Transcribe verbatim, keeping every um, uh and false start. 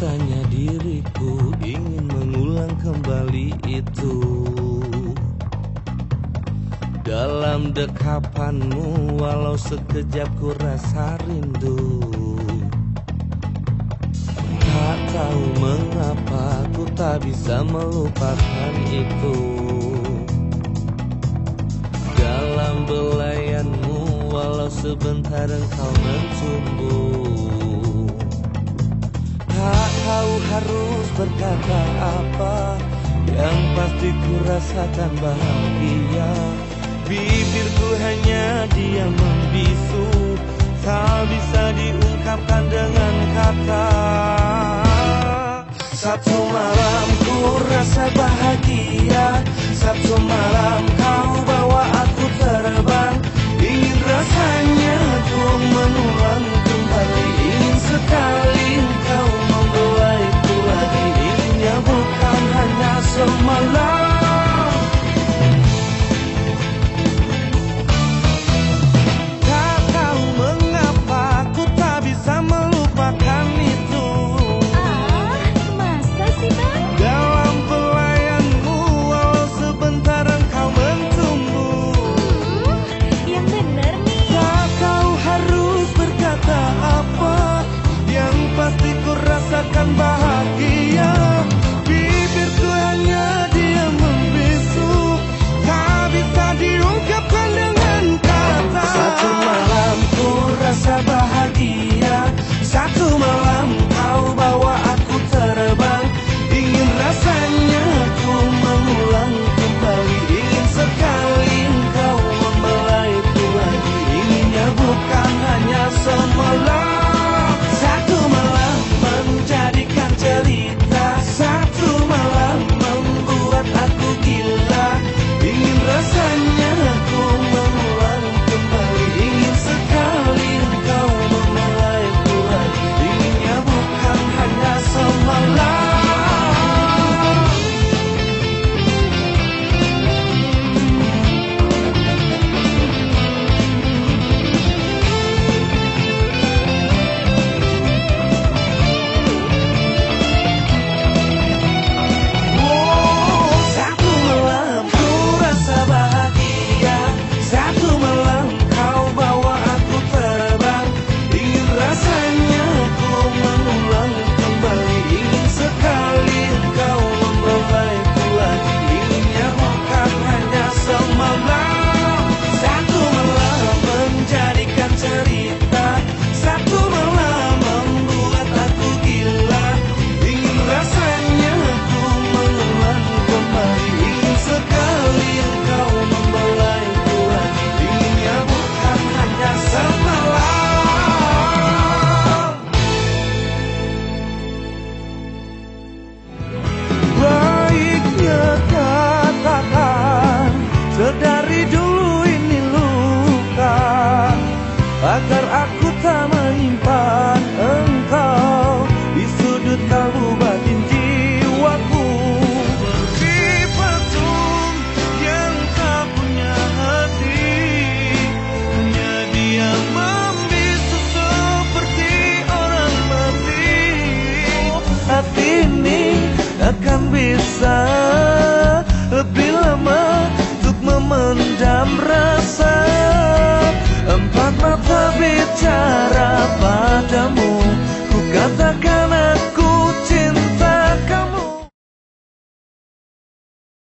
Rasanya diriku ingin mengulang kembali itu. Dalam dekapanmu walau sekejap ku rasa rindu. Tak tahu mengapa ku tak bisa melupakan itu. Dalam belayanmu walau sebentar engkau mencumbu. Tak tahu harus berkata apa, yang pasti ku rasakan bahagia. Bibirku hanya diam membisu, tak bisa diungkapkan dengan kata. Satu malam ku rasa bahagia, satu malam kau bawa aku terbang. Ingin rasanya ku mengulang kembali, ingin sekali kau membelaiku lagi. Inginnya bukan hanya semalam. Rasakan bahagia, bibirku hanya diam membisu, tak bisa diungkapkan dengan kata. Satu malam ku rasa bahagia, satu malam kau bawa aku terbang. Ingin rasanya ku mengulang kembali, ingin sekali kau membelaiku lagi. Inginnya bukan hanya semalam. Satu malam menjadikan cerita, satu malam membuat aku gila. Ingin rasanya aku mengulang kembali, ingin sekali kau membelaiku lagi. Inginnya bukan hanya semalam. Dari dulu ini luka, agar aku tak menyimpan engkau di sudut kalbu batin jiwaku. Seperti patung yang tak punya hati, hanya dia membisu seperti orang mati. Hati ini akan bisa lebih lama memendam rasa. Empat mata bicara